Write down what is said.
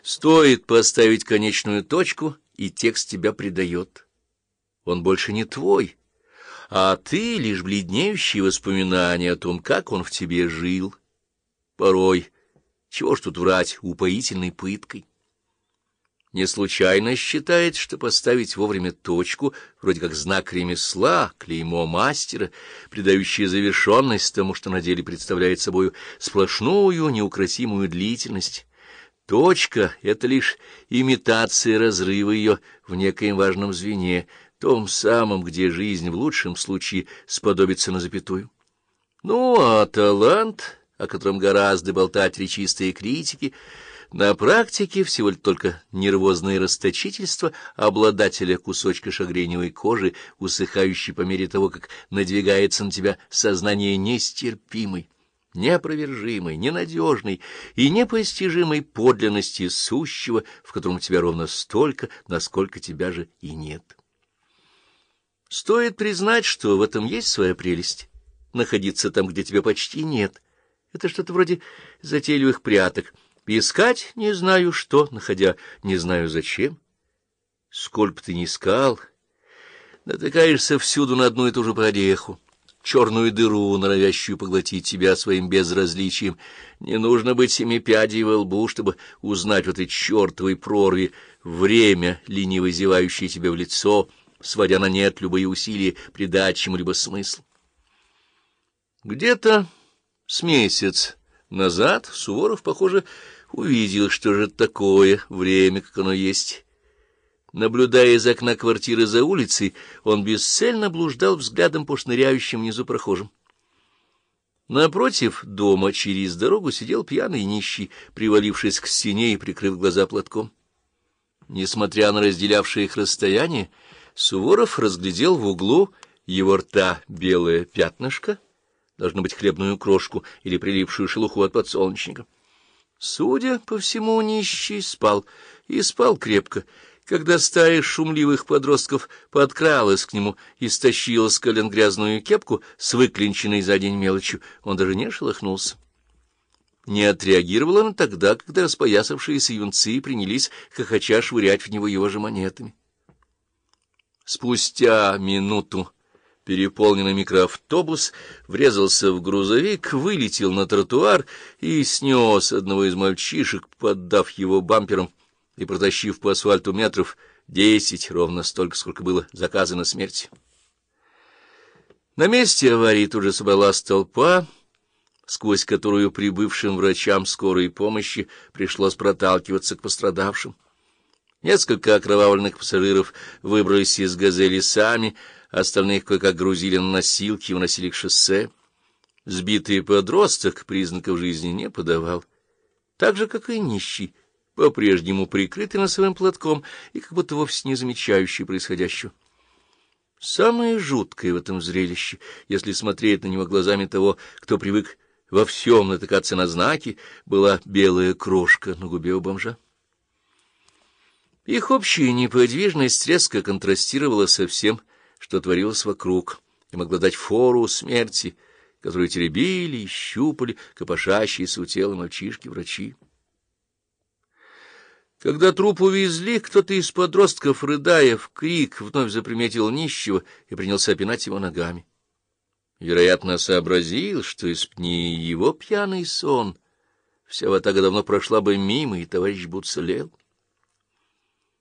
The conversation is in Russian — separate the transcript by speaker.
Speaker 1: Стоит поставить конечную точку, и текст тебя предает. Он больше не твой, а ты лишь бледнеющие воспоминания о том, как он в тебе жил. Порой, чего ж тут врать, упоительной пыткой. Не случайно считает, что поставить вовремя точку, вроде как знак ремесла, клеймо мастера, придающее завершенность тому, что на деле представляет собою сплошную неукротимую длительность. Точка — это лишь имитация разрыва ее в некоем важном звене, том самом, где жизнь в лучшем случае сподобится на запятую. Ну, а талант, о котором гораздо болтать речистые критики, на практике всего только нервозное расточительство обладателя кусочка шагреневой кожи, усыхающей по мере того, как надвигается на тебя сознание нестерпимой, неопровержимой, ненадежной и непостижимой подлинности сущего, в котором тебя ровно столько, насколько тебя же и нет. Стоит признать, что в этом есть своя прелесть — находиться там, где тебя почти нет. Это что-то вроде затейливых пряток. Искать не знаю что, находя не знаю зачем. Сколько бы ты ни искал, натыкаешься всюду на одну и ту же прореху, черную дыру, норовящую поглотить тебя своим безразличием. Не нужно быть семипядей во лбу, чтобы узнать в этой чертовой прорве время, лениво зевающее тебе в лицо, сводя на нет любые усилия придать чему-либо смысл. Где-то с месяц назад Суворов, похоже, увидел, что же это такое время, как оно есть. Наблюдая из окна квартиры за улицей, он бесцельно блуждал взглядом по шныряющим внизу прохожим. Напротив дома через дорогу сидел пьяный нищий, привалившись к стене и прикрыв глаза платком. Несмотря на разделявшее их расстояние, Суворов разглядел в углу его рта белое пятнышко, должно быть хлебную крошку или прилипшую шелуху от подсолнечника. Судя по всему, нищий спал, и спал крепко. Когда стая шумливых подростков подкралась к нему и стащила с колен грязную кепку с выклинченной за день мелочью, он даже не шелохнулся. Не отреагировала она тогда, когда распоясавшиеся юнцы принялись хохоча швырять в него его же монетами. Спустя минуту переполненный микроавтобус врезался в грузовик, вылетел на тротуар и снес одного из мальчишек, поддав его бампером и протащив по асфальту метров 10, ровно столько, сколько было заказано смерти. На месте аварии тут же собралась толпа, сквозь которую прибывшим врачам скорой помощи пришлось проталкиваться к пострадавшим. Несколько окровавленных пассажиров выбрались из «Газели» сами, остальных кое-как грузили на носилки и уносили к шоссе. Сбитый подросток признаков жизни не подавал, так же, как и нищий, по-прежнему прикрытый носовым платком и как будто вовсе не замечающий происходящего. Самое жуткое в этом зрелище, если смотреть на него глазами того, кто привык во всем натыкаться на знаки, была белая крошка на губе у бомжа. Их общая неподвижность резко контрастировала со всем, что творилось вокруг, и могла дать фору смерти, которую теребили и щупали копошащиеся у тела мальчишки-врачи. Когда труп увезли, кто-то из подростков, рыдая в крик, вновь заприметил нищего и принялся пинать его ногами. Вероятно, сообразил, что испни его пьяный сон, вся ватага давно прошла бы мимо, и товарищ бы уцелел.